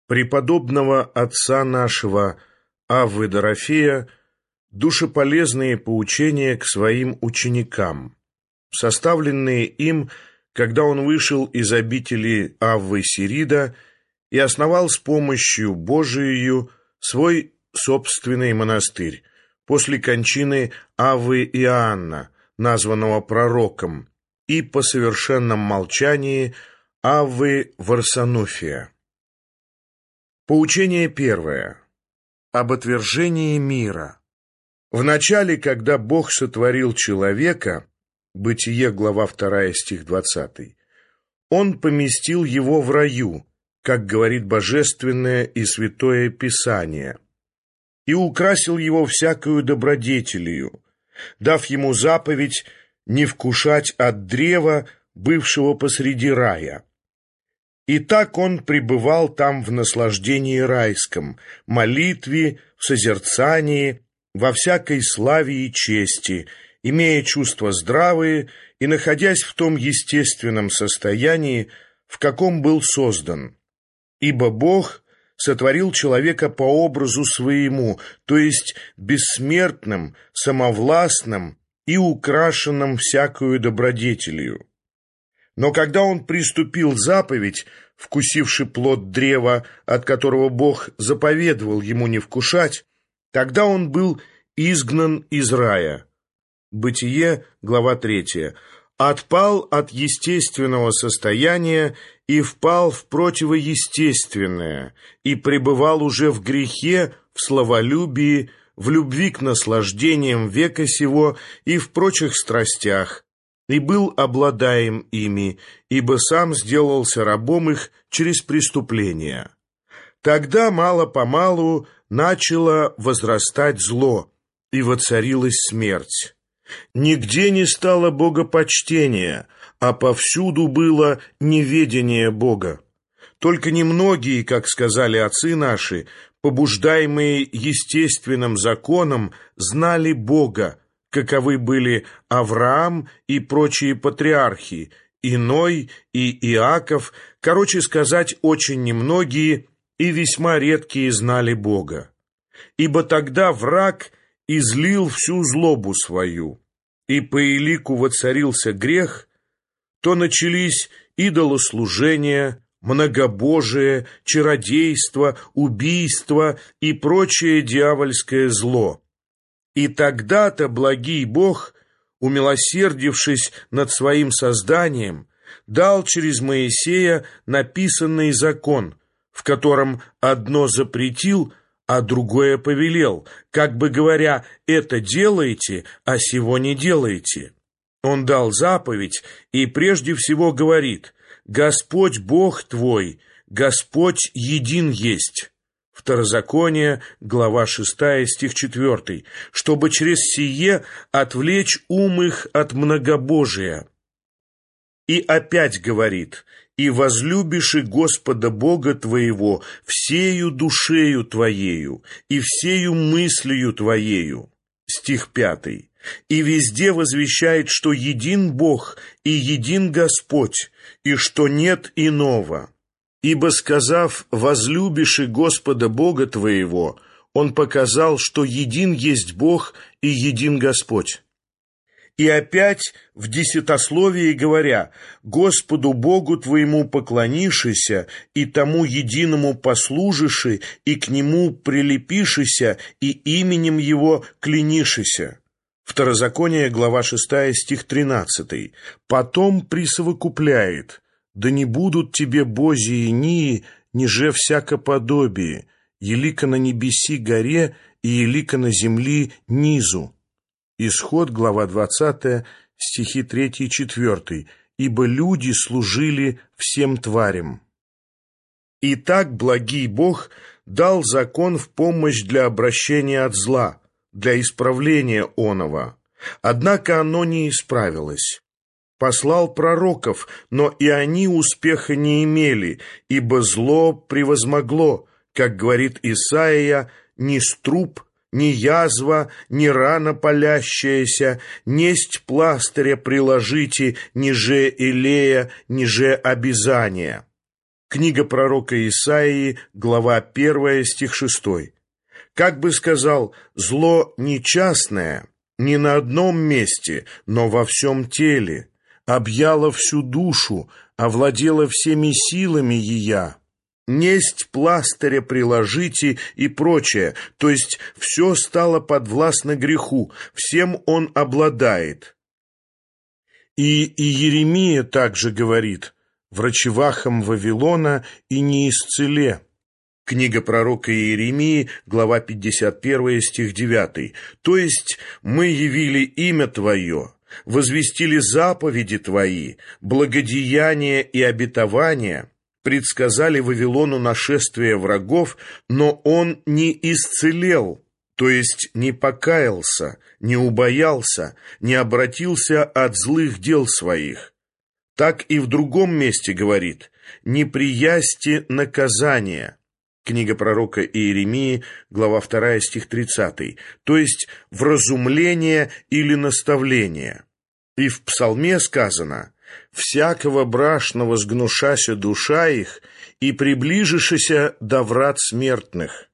преподобного отца нашего Аввы Дорофея душеполезные поучения к своим ученикам, составленные им, когда он вышел из обители Аввы Сирида и основал с помощью Божией свой собственный монастырь после кончины Аввы Иоанна, названного пророком, и по совершенном молчании Аввы Варсонофия. Поучение первое. Об отвержении мира. Вначале, когда Бог сотворил человека, Бытие, глава 2, стих 20, Он поместил его в раю, как говорит Божественное и Святое Писание, и украсил его всякою добродетелью, дав ему заповедь не вкушать от древа, бывшего посреди рая. И так он пребывал там в наслаждении райском, молитве, в созерцании, во всякой славе и чести, имея чувства здравые и находясь в том естественном состоянии, в каком был создан. Ибо Бог сотворил человека по образу своему, то есть бессмертным, самовластным и украшенным всякою добродетелью. Но когда он приступил заповедь, вкусивши плод древа, от которого Бог заповедовал ему не вкушать, тогда он был изгнан из рая. Бытие, глава 3. Отпал от естественного состояния и впал в противоестественное, и пребывал уже в грехе, в славолюбии, в любви к наслаждениям века сего и в прочих страстях, и был обладаем ими, ибо сам сделался рабом их через преступление. Тогда мало-помалу начало возрастать зло, и воцарилась смерть. Нигде не стало богопочтения, а повсюду было неведение Бога. Только немногие, как сказали отцы наши, побуждаемые естественным законом, знали Бога, каковы были Авраам и прочие патриархи, и Ной, и Иаков, короче сказать, очень немногие и весьма редкие знали Бога. Ибо тогда враг излил всю злобу свою, и по элику воцарился грех, то начались идолослужения, многобожие, чародейство, убийство и прочее дьявольское зло. И тогда-то благий Бог, умилосердившись над своим созданием, дал через Моисея написанный закон, в котором одно запретил, а другое повелел, как бы говоря, это делайте, а сего не делайте. Он дал заповедь и прежде всего говорит: «Господь Бог твой, Господь един есть». Второзаконие, глава 6, стих 4, чтобы через сие отвлечь ум их от многобожия. И опять говорит: «И возлюбишь и Господа Бога твоего всею душею твоею и всею мыслью твоею». Стих 5. И везде возвещает, что един Бог и един Господь, и что нет иного. Ибо, сказав «возлюбишь и Господа Бога твоего», он показал, что един есть Бог и един Господь. И опять в десятословии говоря: «Господу Богу твоему поклонишися, и тому единому послужиши, и к нему прилепишися, и именем его клянишися». Второзаконие, глава 6, стих 13. Потом присовокупляет: «Да не будут тебе божии инии, ниже всякоподобие, елико на небеси горе и елико на земли низу». Исход, глава 20, стихи 3 и 4. «Ибо люди служили всем тварям». Итак, благий Бог дал закон в помощь для обращения от зла, для исправления оного. Однако оно не исправилось. Послал пророков, но и они успеха не имели, ибо зло превозмогло, как говорит Исаия: «Ни струб, ни язва, ни рана палящаяся, несть пластыря приложите, ниже елея, ниже обязания». Книга пророка Исаии, глава 1, стих 6. Как бы сказал, зло не частное, не на одном месте, но во всем теле, объяло всю душу, овладело всеми силами ея. Несть пластыря приложите и прочее, то есть все стало подвластно греху, всем он обладает. И Иеремия также говорит: «Врачевахам Вавилона и не исцеле». Книга пророка Иеремии, глава 51, стих 9. То есть мы явили имя Твое, возвестили заповеди Твои, благодеяния и обетования, предсказали Вавилону нашествие врагов, но он не исцелел, то есть не покаялся, не убоялся, не обратился от злых дел своих. Так и в другом месте говорит: «Не приясьте наказания». Книга пророка Иеремии, глава 2, стих 30, то есть вразумление или наставление. И в Псалме сказано: «Всякого брашного сгнушася душа их, и приближишися до врат смертных».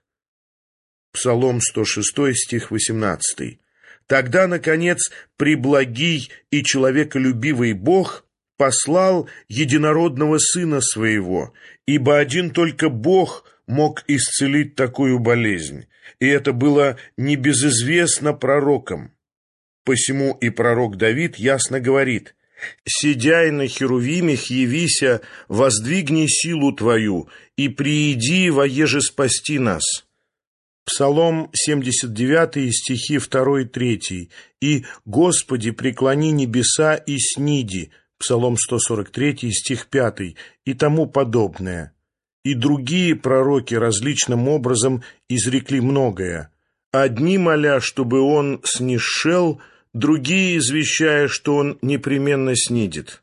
Псалом 106, стих 18. Тогда, наконец, преблагий и человеколюбивый Бог послал единородного Сына Своего, ибо один только Бог мог исцелить такую болезнь, и это было небезызвестно пророкам. Посему и пророк Давид ясно говорит: «Сидяй на херувимях, явися, воздвигни силу Твою, и прииди, воеже спасти нас». Псалом 79, стихи 2-3, и «Господи, преклони небеса и сниди», Псалом 143, стих 5, и тому подобное. И другие пророки различным образом изрекли многое. Одни моля, чтобы он снишел, другие извещая, что он непременно снидет.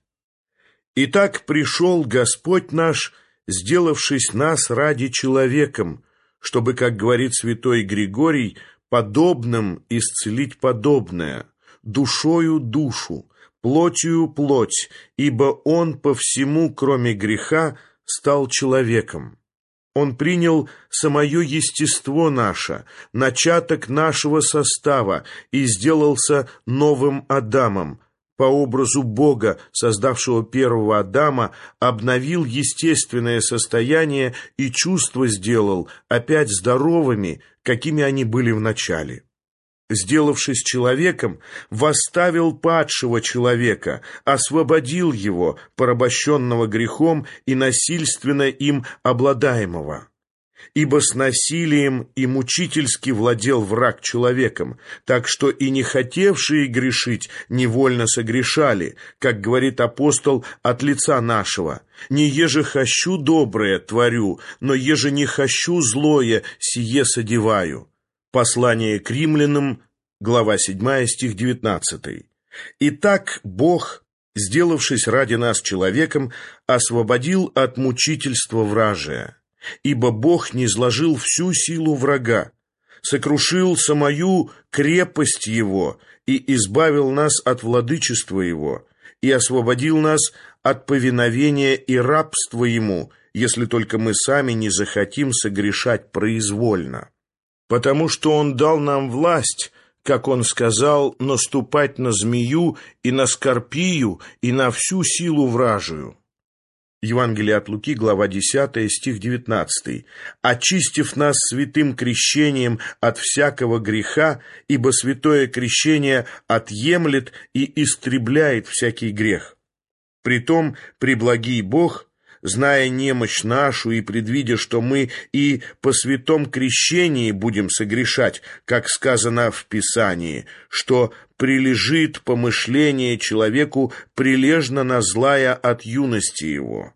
Итак, пришел Господь наш, сделавшись нас ради человеком, чтобы, как говорит святой Григорий, подобным исцелить подобное, душою душу, плотью плоть, ибо он по всему, кроме греха, стал человеком. Он принял самое естество наше, начаток нашего состава, и сделался новым Адамом. По образу Бога, создавшего первого Адама, обновил естественное состояние и чувства сделал опять здоровыми, какими они были в начале. Сделавшись человеком, восставил падшего человека, освободил его, порабощенного грехом и насильственно им обладаемого. Ибо с насилием и мучительски владел враг человеком, так что и не хотевшие грешить невольно согрешали, как говорит апостол от лица нашего: «Не еже хочу доброе творю, но еже не хочу злое, сие содеваю». Послание к римлянам, глава 7, стих 19. Итак, Бог, сделавшись ради нас человеком, освободил от мучительства вражия. Ибо Бог низложил всю силу врага, сокрушил самую крепость его и избавил нас от владычества его, и освободил нас от повиновения и рабства ему, если только мы сами не захотим согрешать произвольно. Потому что он дал нам власть, как он сказал, наступать на змею и на скорпию и на всю силу вражию. Евангелие от Луки, глава 10, стих 19. «Очистив нас святым крещением от всякого греха, ибо святое крещение отъемлет и истребляет всякий грех. Притом преблагий Бог, зная немощь нашу и предвидя, что мы и по святом крещении будем согрешать, как сказано в Писании, что прилежит помышление человеку прилежно на злая от юности его».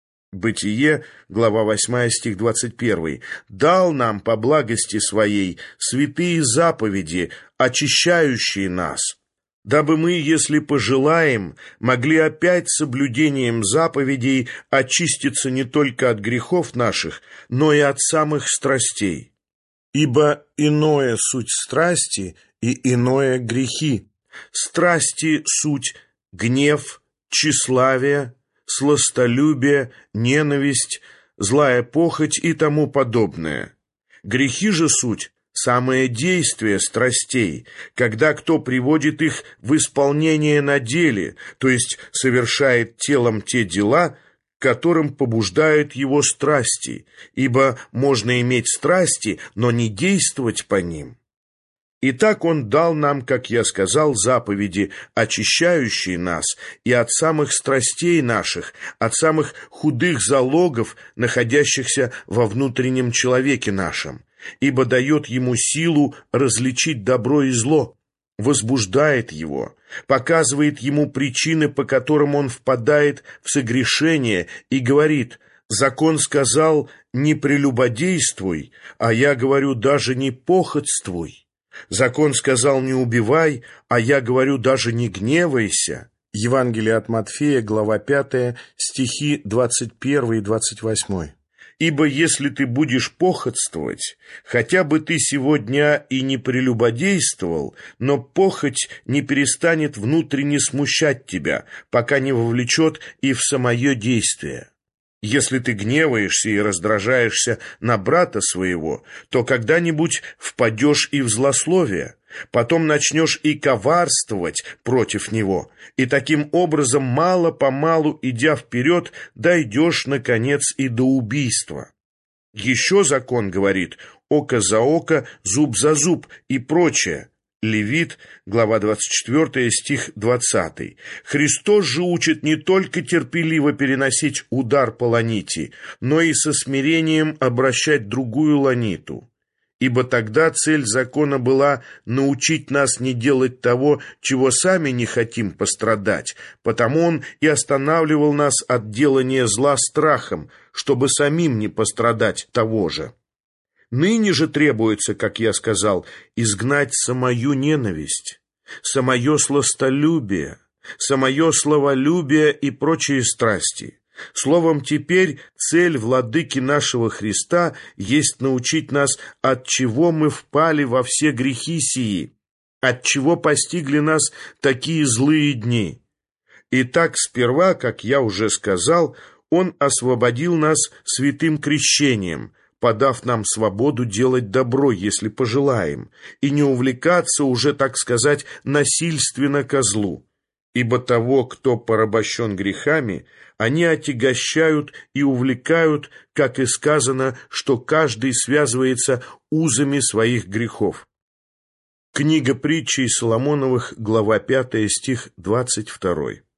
Бытие, глава 8, стих 21. «Дал нам по благости своей святые заповеди, очищающие нас, дабы мы, если пожелаем, могли опять соблюдением заповедей очиститься не только от грехов наших, но и от самых страстей. Ибо иное суть страсти и иное грехи. Страсти суть гнев, тщеславие, сластолюбие, ненависть, злая похоть и тому подобное. Грехи же суть самое действие страстей, когда кто приводит их в исполнение на деле, то есть совершает телом те дела, которым побуждают его страсти, ибо можно иметь страсти, но не действовать по ним. Итак, Он дал нам, как я сказал, заповеди, очищающие нас и от самых страстей наших, от самых худых залогов, находящихся во внутреннем человеке нашем, ибо дает ему силу различить добро и зло, возбуждает его, показывает ему причины, по которым он впадает в согрешение, и говорит: «Закон сказал, не прелюбодействуй, а я говорю, даже не похотствуй. Закон сказал, не убивай, а я говорю, даже не гневайся». Евангелие от Матфея, глава 5, стихи 21 и 28. «Ибо если ты будешь похотствовать, хотя бы ты сегодня и не прелюбодействовал, но похоть не перестанет внутренне смущать тебя, пока не вовлечет и в самое действие. Если ты гневаешься и раздражаешься на брата своего, то когда-нибудь впадешь и в злословие, потом начнешь и коварствовать против него, и таким образом, мало-помалу, идя вперед, дойдешь, наконец, и до убийства. Еще закон говорит: око за око, зуб за зуб и прочее». Левит, глава 24, стих 20. Христос же учит не только терпеливо переносить удар по ланите, но и со смирением обращать другую ланиту. Ибо тогда цель закона была научить нас не делать того, чего сами не хотим пострадать, потому он и останавливал нас от делания зла страхом, чтобы самим не пострадать того же. Ныне же требуется, как я сказал, изгнать самую ненависть, самое сластолюбие, самое словолюбие и прочие страсти. Словом, теперь цель владыки нашего Христа есть научить нас, от чего мы впали во все грехи сии, от чего постигли нас такие злые дни. Итак, сперва, как я уже сказал, Он освободил нас святым крещением, подав нам свободу делать добро, если пожелаем, и не увлекаться уже, так сказать, насильственно ко злу. Ибо того, кто порабощен грехами, они отягощают и увлекают, как и сказано, что каждый связывается узами своих грехов. Книга притчей Соломоновых, глава 5, стих 22.